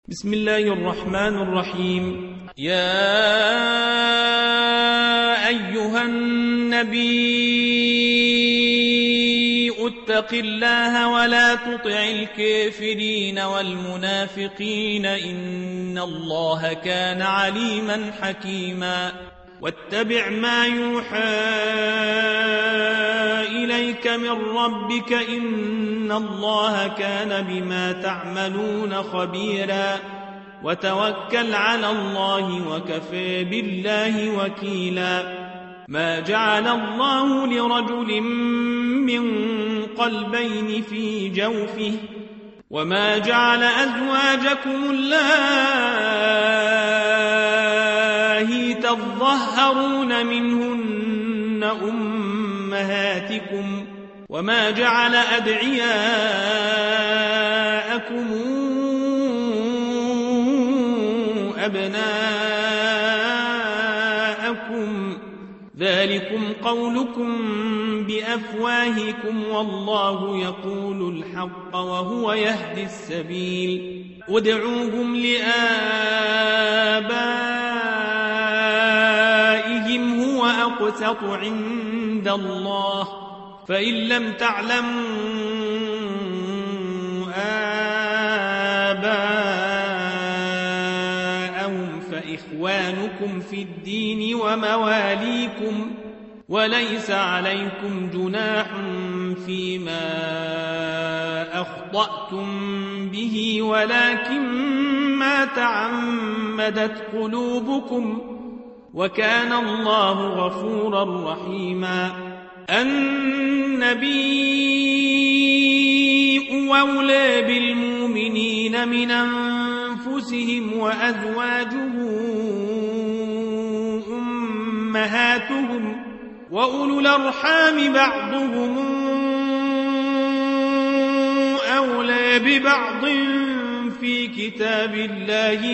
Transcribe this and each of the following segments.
بسم الله الرحمن الرحيم. يا أيها النبي اتق الله ولا تطع الكافرين والمنافقين إن الله كان عليما حكيما. واتبع ما يوحى إليك من ربك إن الله كان بما تعملون خبيرا. وتوكل على الله وكفى بالله وكيلا. ما جعل الله لرجل من قلبين في جوفه وما جعل أزواجكم اللائي تظهرون منهن أمهاتكم وما جعل أدعياءكم أبناءكم ذلكم قولكم بأفواهكم والله يقول الحق وهو يهدي السبيل. ادعوهم لآبائهم هو أقسط عند الله فإن لم تعلموا آباءهم فإخوانكم في الدين ومواليكم وليس عليكم جناح فيما أخطأتم به ولكن ما تعمدت قلوبكم وكان الله غفورا رحيما. النبي أولى بالمؤمنين من أنفسهم وأزواجه أمهاتهم وأولو الأرحام بعضهم أولى ببعض في كتاب الله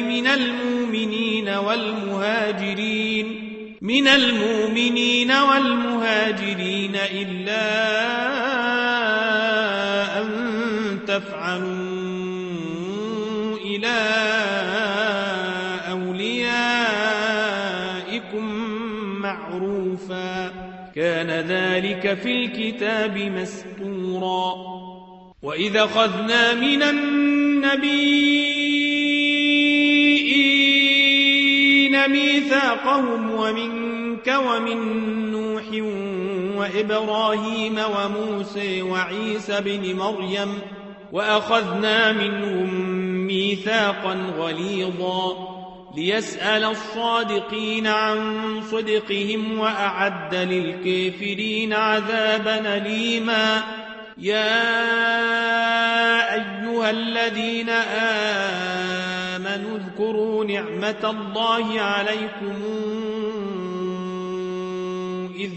من المؤمنين والمهاجرين إلا أن تفعلوا إلى أوليائكم معروفا كان ذلك في الكتاب مسطورا. وإذا أخذنا من النبيين ميثاقهم ومنك ومن نوح وإبراهيم وموسى وعيسى بن مريم وأخذنا منهم ميثاقا غليظا ليسأل الصادقين عن صدقهم وأعد للكافرين عذابا أليما. يا أيها الذين آمنوا اذكروا نعمة الله عليكم إذ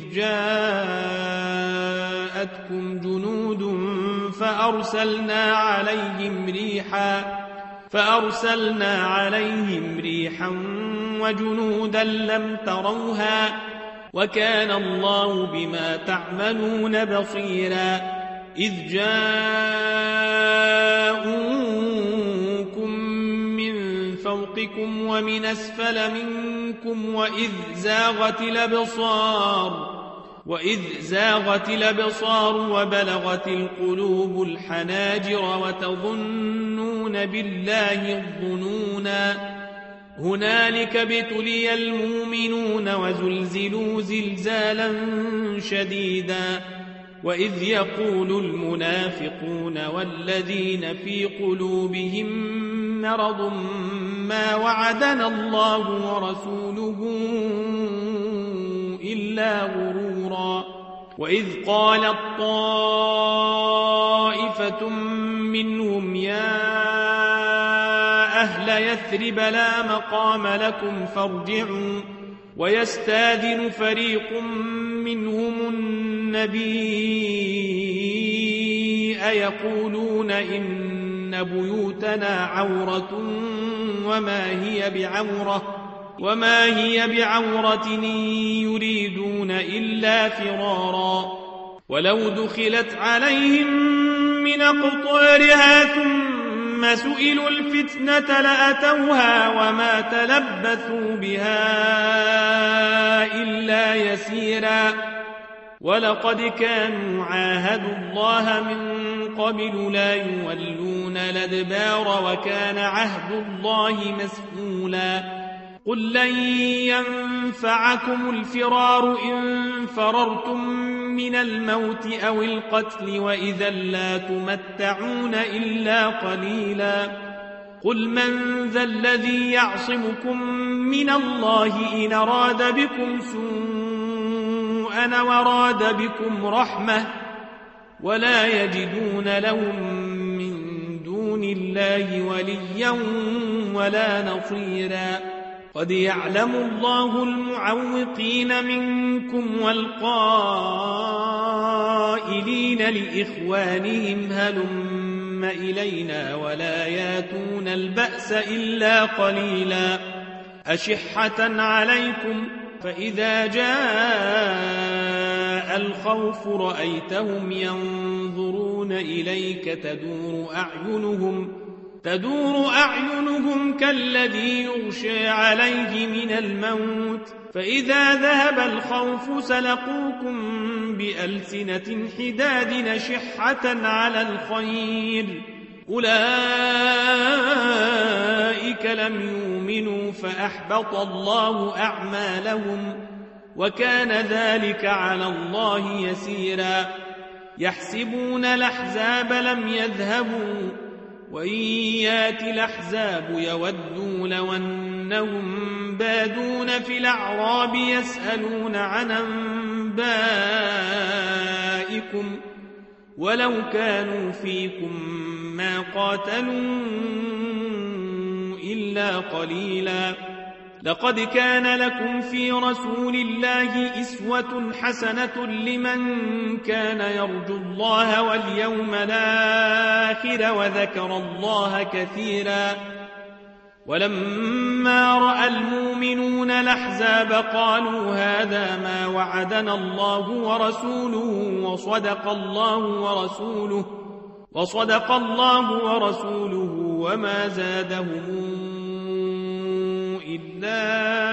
جاءتكم جنود فأرسلنا عليهم ريحا وجنودا لم تروها وكان الله بما تعملون بصيرا. إذ جاءوكم من فوقكم ومن أسفل منكم وإذ زاغت الأبصار وبلغت القلوب الحناجر وتظنون بالله الظنونا. هنالك ابتلي المؤمنون وزلزلوا زلزالا شديدا. وإذ يقول المنافقون والذين في قلوبهم مرض ما وعدنا الله ورسوله إلا غرورا. وإذ قالت طائفة منهم يا أهل يثرب لا مقام لكم فارجعوا ويستاذن فريق منهم النبي يقولون إن بيوتنا عورة وما هي بعورة يريدون إلا فرارا. ولو دخلت عليهم من أقطارها ثم ثم سئلوا الفتنة لأتوها وما تلبثوا بها إلا يسيرا ولقد كانوا عاهدوا الله من قبل لا يولون الأدبار وكان عهد الله مسئولا قل لن ينفعكم الفرار إن فررتم من الموت أو القتل وإذا لا تمتعون إلا قليلا قل من ذا الذي يعصمكم من الله إن أراد بكم سوءا وراد بكم رحمة ولا يجدون لهم من دون الله وليا ولا نصيرا قد يعلم الله المعوقين منكم والقائلين لإخوانهم هلم إلينا ولا ياتون البأس إلا قليلا أشحة عليكم فإذا جاء الخوف رأيتهم ينظرون إليك تدور أعينهم كالذي يغشى عليه من الموت فإذا ذهب الخوف سلقوكم بألسنة حداد نشحة على الخير أولئك لم يؤمنوا فأحبط الله أعمالهم وكان ذلك على الله يسيرا يحسبون الأحزاب لم يذهبوا وإن يات الأحزاب يودوا لو أنهم بادون في الأعراب يسألون عن أنبائكم ولو كانوا فيكم ما قاتلوا إلا قليلا لقد كان لكم في رسول الله إسوة حسنة لمن كان يرجو الله واليوم الآخر وذكر الله كثيرا ولما رأى المؤمنون الأحزاب قالوا هذا ما وعدنا الله ورسوله وصدق الله ورسوله وما زادهم إلا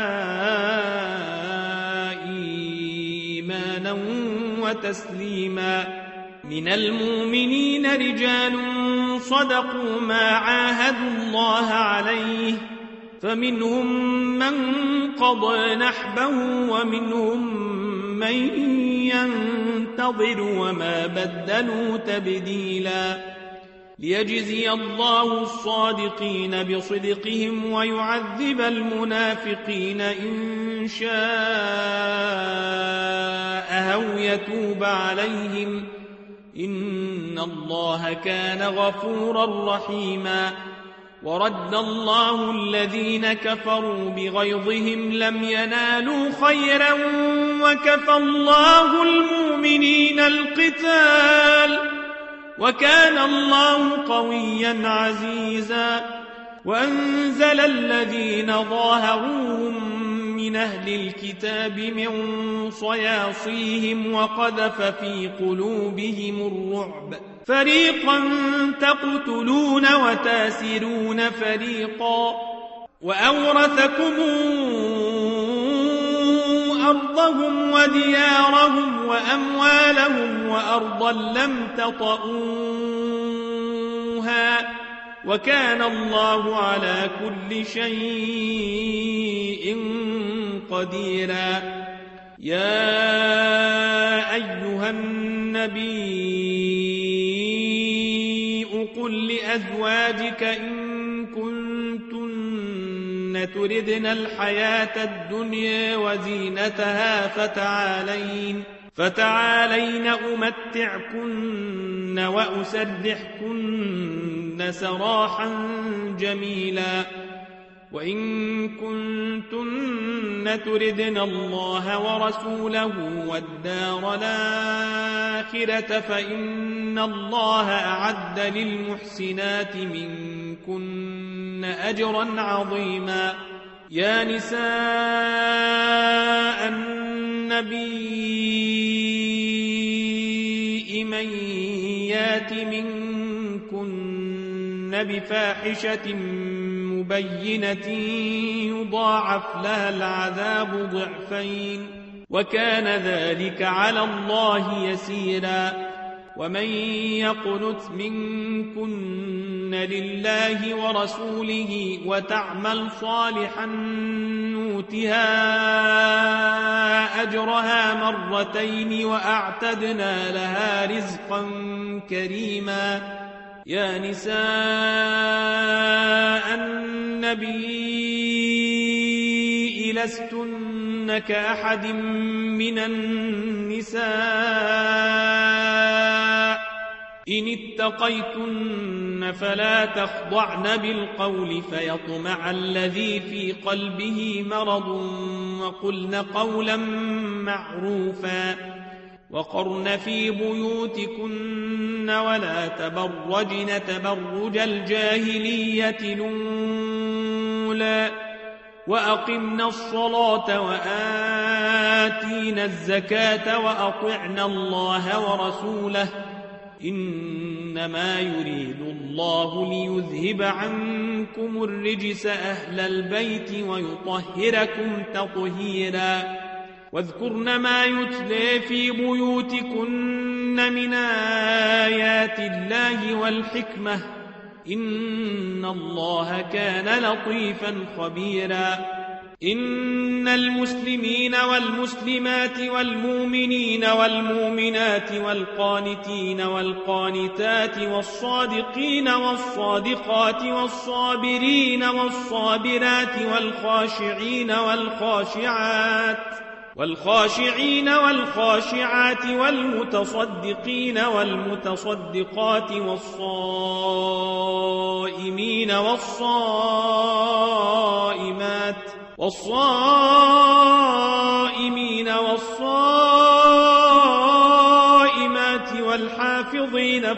إيمانا وتسليما من المؤمنين رجال صدقوا ما عاهدوا الله عليه فمنهم من قضى نحبه ومنهم من ينتظر وما بدلوا تبديلا ليجزي الله الصادقين بصدقهم ويعذب المنافقين إن شاء أو يتوب عليهم إن الله كان غفورا رحيما ورد الله الذين كفروا بغيظهم لم ينالوا خيرا وكفى الله المؤمنين القتال وكان الله قويا عزيزا وأنزل الذين ظاهروهم من أهل الكتاب من صياصيهم وقذف في قلوبهم الرعب فريقا تقتلون وتاسرون فريقا وأورثكم أرضهم وديارهم وأموالهم وأرضا لم تطئوها وكان الله على كل شيء قديرا يا أيها النبي قل لأزواجك إن كنتن تردن الحياة الدنيا وزينتها فتعالين أمتعكن وأسرحكن سراحا جميلا وإن كنتن تردن الله ورسوله والدار الآخرة فإن الله أعد للمحسنات منكن أجرا عظيما يا نساء النبي من يات منكن بفاحشة مبينة يضاعف لها العذاب ضعفين وكان ذلك على الله يسيرا. ومن يقنت منكن لله ورسوله وتعمل صالحا نؤتها أجرها مرتين وأعتدنا لها رزقا كريما. يا نساء النبي لستن كأحد من النساء إن اتقيتن فلا تخضعن بالقول فيطمع الذي في قلبه مرض وقلن قولا معروفا. وقرن في بيوتكن ولا تبرجن تبرج الجاهلية الأولى وأقمنا الصلاة وآتينا الزكاة وأطعنا الله ورسوله إنما يريد الله ليذهب عنكم الرجس أهل البيت ويطهركم تطهيرا. واذكرن ما يتلى في بيوتكن من آيات الله والحكمة إن الله كان لطيفا خبيرا. إن المسلمين والمسلمات والمؤمنين والمؤمنات والقانتين والقانتات والصادقين والصادقات والصابرين والصابرات والخاشعين والخاشعات والمتصدقين والمتصدقات والصائمين والصائمات والحافظين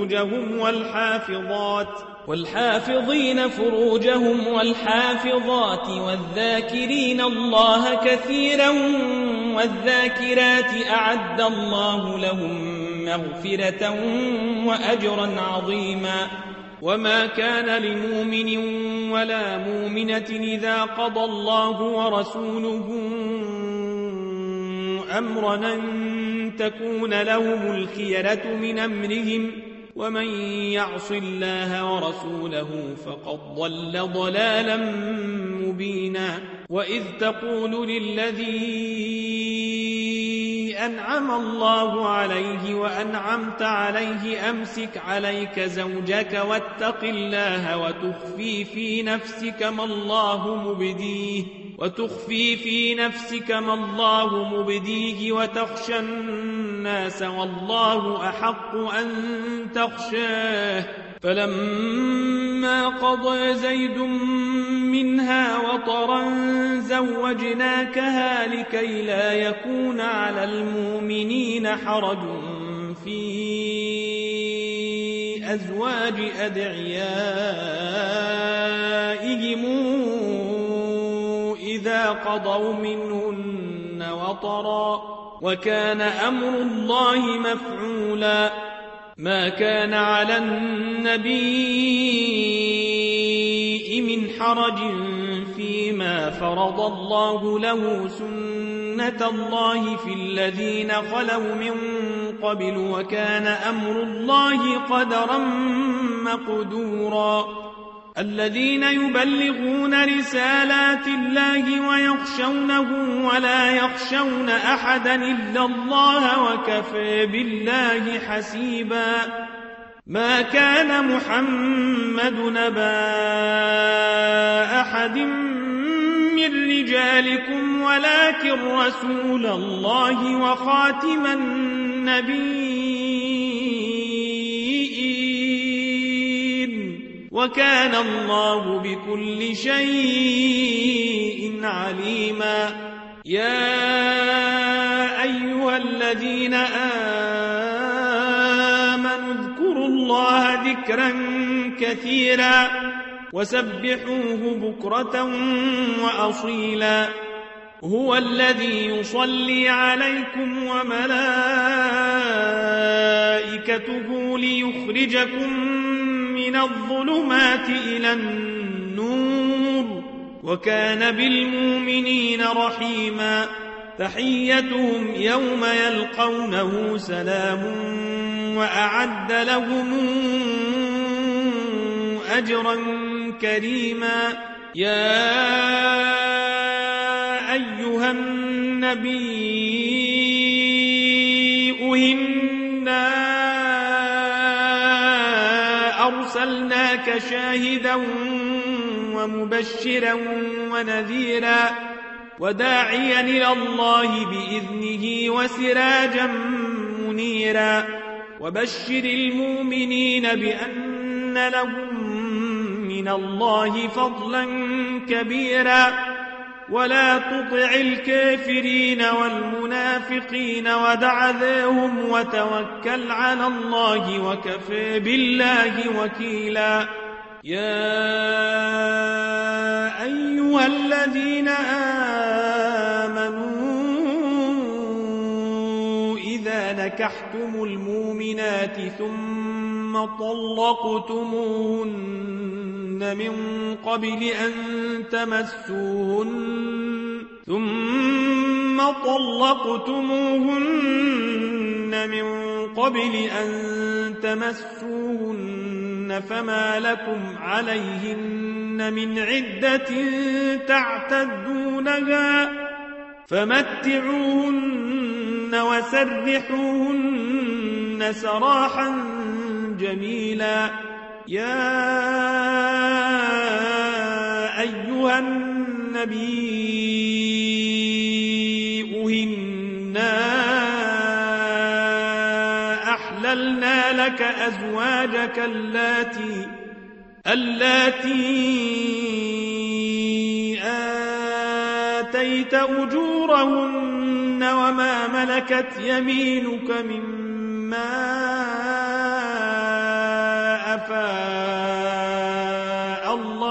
فروجهم والحافظات والذاكرين الله كثيرا والذاكرات أعد الله لهم مغفرة وأجرا عظيما. وما كان لمؤمن ولا مؤمنة إذا قضى الله ورسوله أمرا أن تكون لهم الخيرة من أمرهم ومن يعص الله ورسوله فقد ضل ضلالا مبينا. وإذ تقول للذي أنعم الله عليه وأنعمت عليه أمسك عليك زوجك واتق الله وتخفي في نفسك ما الله مبديه وتخشى الناس والله أحق أن تخشاه. فلما قضى زيد منها وطرا زوجناكها لكي لا يكون على المؤمنين حرج في أزواج أدعيائهم إذا قضوا منهن وطرا وكان أمر الله مفعولا. ما كان على النبي من حرج فيما فرض الله له سنة الله في الذين خلوا من قبل وكان أمر الله قدرا مقدورا. الذين يبلغون رسالات الله ويخشونه ولا يخشون أحدا إلا الله وكفى بالله حسيبا. ما كان محمد نبا أحد من رجالكم ولكن رسول الله وخاتم النبيين وكان الله بكل شيء عليما. يا أيها الذين آمنوا اذكروا الله ذكرا كثيرا وسبحوه بكرة وأصيلا. هو الذي يصلي عليكم وملائكته ليخرجكم من من الظلمات إلى النور وكان بالمؤمنين رحيما تحيتهم يوم يلقونه سلام وأعد لهم أجرا كريما يا أيها النبي إنا أرسلناك شاهدا ومبشرا ونذيرا وداعيا إلى الله بإذنه وسراجا منيرا وبشر المؤمنين بأن لهم من الله فضلا كبيرا ولا تطع الكافرين والمنافقين ودع ذاهم وتوكل على الله وكفى بالله وكيلا يا أيها الذين آمنوا إذا نكحتم المؤمنات ثم طلقتموهن من قبل أن تمسوهن فما لكم عليهن من عدة تعتدونها فمتعوهن وسرحوهن سراحا جميلا يا أيها النبي إنا أحللنا لك أزواجك اللاتي آتيت أجورهن وما ملكت يمينك مما أفاء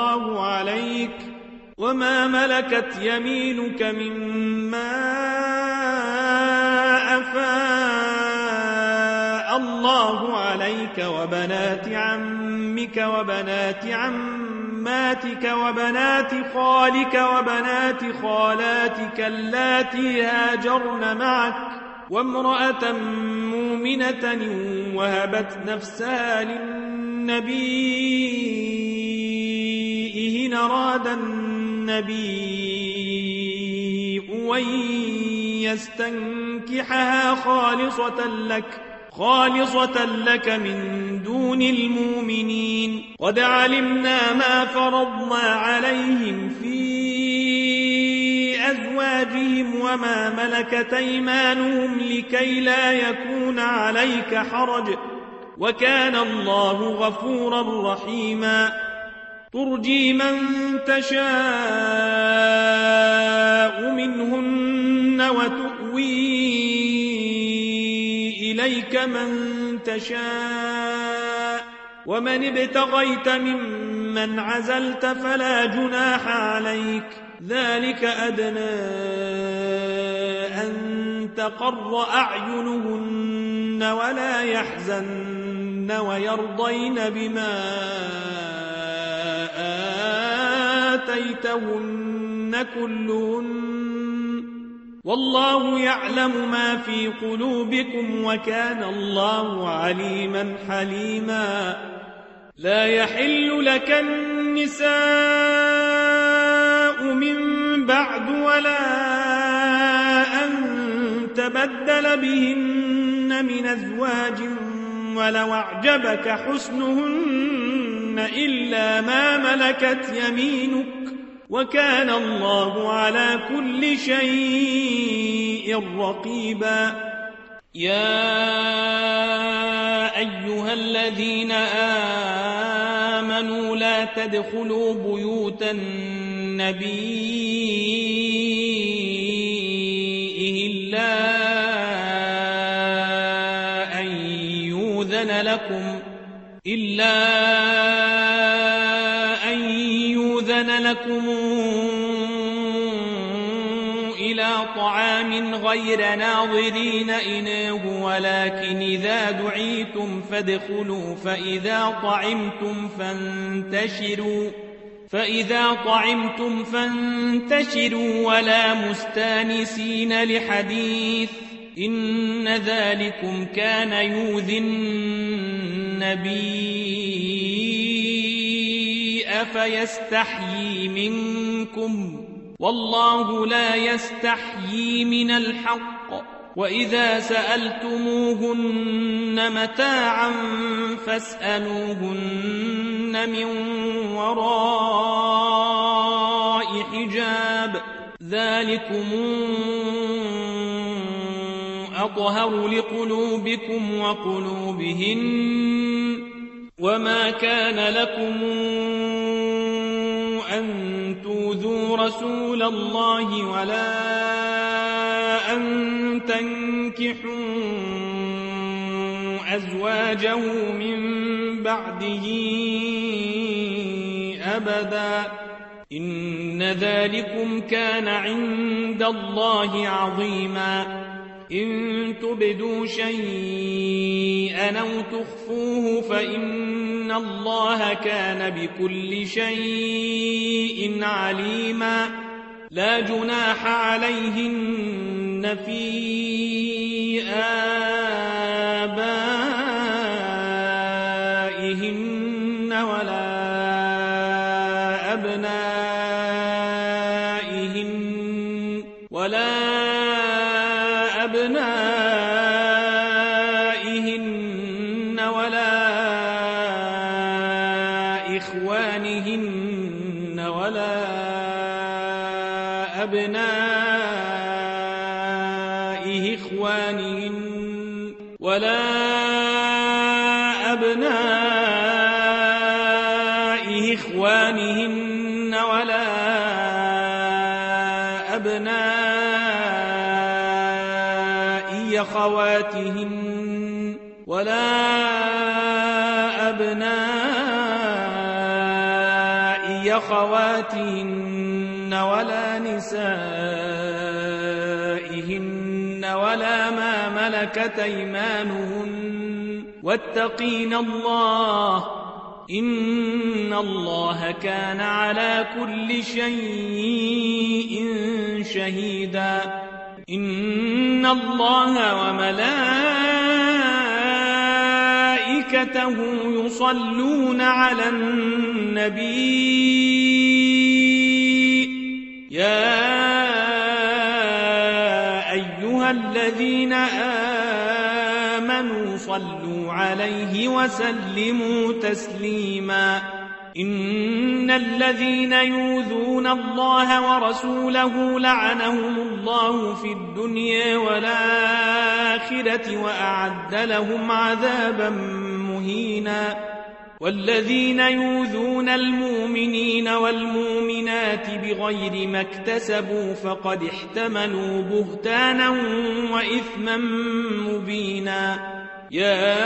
الله عليك وبنات عمك وبنات عماتك وبنات خالك وبنات خالاتك اللاتي هاجرن معك وامرأة مؤمنة وهبت نفسها للنبي إن أراد النبي أن يستنكحها خالصة لك من دون المؤمنين قد علمنا ما فرضنا عليهم في أزواجهم وما ملكت أيمانهم لكي لا يكون عليك حرج وكان الله غفورا رحيما ترجي من تشاء منهن وتؤوي إليك من تشاء ومن ابتغيت ممن عزلت فلا جناح عليك ذلك أدنى أن تقر أعينهن ولا يحزن ويرضين بما آتيتهن كلهن والله يعلم ما في قلوبكم وكان الله عليما حليما لا يحل لك النساء من بعد ولا أن تبدل بهن من أزواج ولو أعجبك حسنهن إلا ما ملكت يمينك وكان الله على كل شيء رقيبا يا أيها الذين آمنوا لا تدخلوا بيوت النبي إلا أن يؤذن لكم إلى طعام غير ناظرين إناه ولكن إذا دعيتم فادخلوا فإذا طعمتم فانتشروا ولا مستانسين لحديث إن ذلكم كان يؤذي النبي فيستحيي منكم والله لا يستحيي من الحق وإذا سألتموهن متاعا فاسألوهن من وراء حجاب ذلكم أطهر لقلوبكم وقلوبهن وما كان لكم أن تؤذوا رسول الله ولا أن تنكحوا أزواجه من بعده أبدا إن ذلكم كان عند الله عظيما إن تبدوا شيئا أو تخفوه فإن الله كان بكل شيء عليما لا جناح عليهن في آبائهن أبنائهن ولا إخوانهن ولا أبناء إخوانهن ولا أبناء إخوانهن ولا أبناء أخواتهن ولا أبناء أخواتهن ولا نسائهن ولا ما ملكت أيمانهن واتقين الله إن الله كان على كل شيء شهيدا إن الله وملائكته يصلون على النبي يا أيها الذين آمنوا صلوا عليه وسلموا تسليما إن الذين يؤذون الله ورسوله لعنهم الله في الدنيا والآخرة وأعد لهم عذابا مهينا والذين يؤذون المؤمنين والمؤمنات بغير ما اكتسبوا فقد احتملوا بهتانا وإثما مبينا يا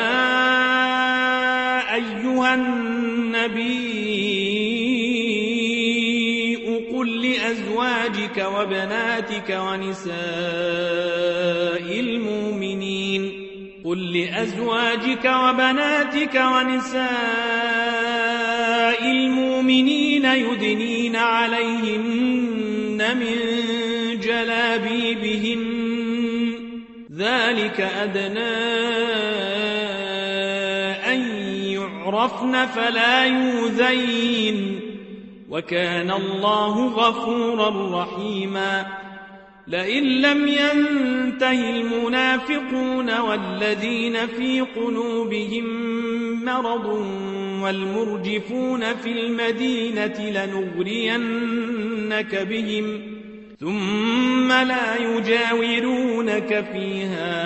أيها النبي قل لأزواجك وبناتك ونساء المؤمنين يدنين عليهن من جلابيبهن ذلك أدنى أن يعرفن فلا يؤذين وكان الله غفورا رحيما لئن لم ينته المنافقون والذين في قلوبهم مرض والمرجفون في المدينة لنغرينك بهم ثم لا يجاورونك فيها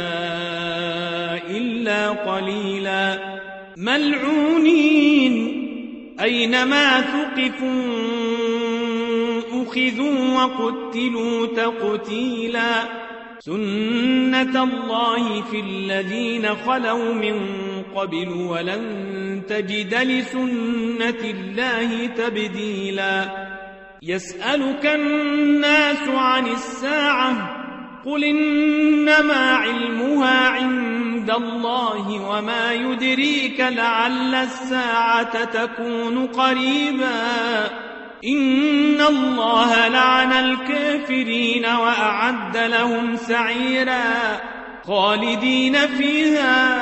إلا قليلا ملعونين أينما ثقفوا أخذوا وقتلوا تقتيلا سنة الله في الذين خلوا من قبل ولن تجد لسنة الله تبديلا يسألك الناس عن الساعة قل إنما علمها عند الله وما يدريك لعل الساعة تكون قريبا إن الله لعن الكافرين وأعد لهم سعيرا خالدين فيها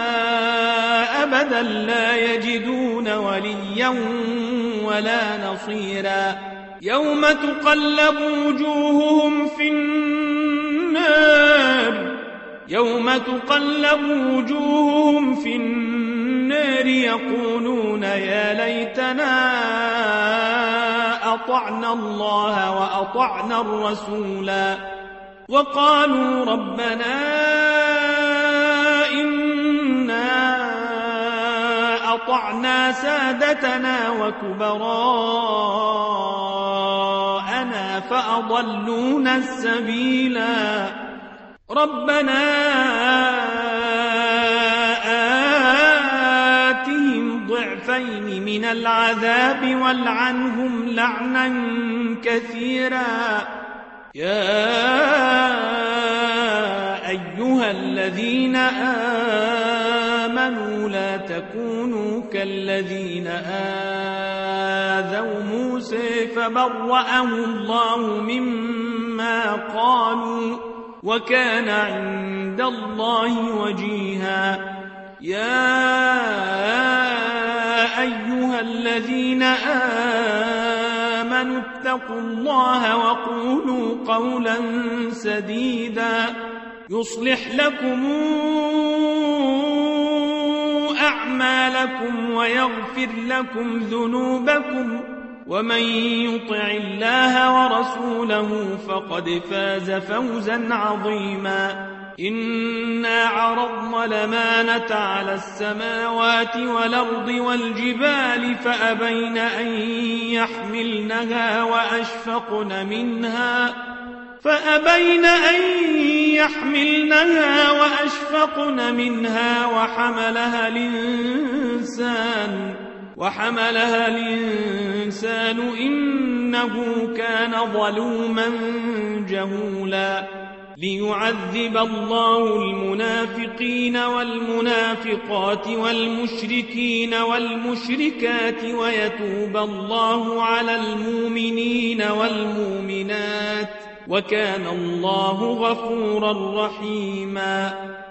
أبدا لا يجدون وليا ولا نصيرا يوم تقلب وجوههم في النار يقولون يا ليتنا أطعنا الله وأطعنا الرسولا وقالوا ربنا إنا أطعنا سادتنا وكبراءنا فأضلونا السبيلا ربنا آتهم ضعفين من العذاب والعنهم لعنا كثيرا يا أيها الذين آمنوا لا تكونوا كالذين آذوا موسى فبرأه الله مما قالوا وكان عند الله وجيها يا أيها الذين آمنوا اتقوا الله وقولوا قولا سديدا يصلح لكم أعمالكم ويغفر لكم ذنوبكم ومن يطع الله ورسوله فقد فاز فوزا عظيما إنا عرضنا الأمانة على السماوات والأرض والجبال فأبين أن يحملنها وأشفقن منها وحملها الإنسان إنه كان ظلوما جهولا ليعذب الله المنافقين والمنافقات والمشركين والمشركات ويتوب الله على المؤمنين والمؤمنات وكان الله غفورا رحيما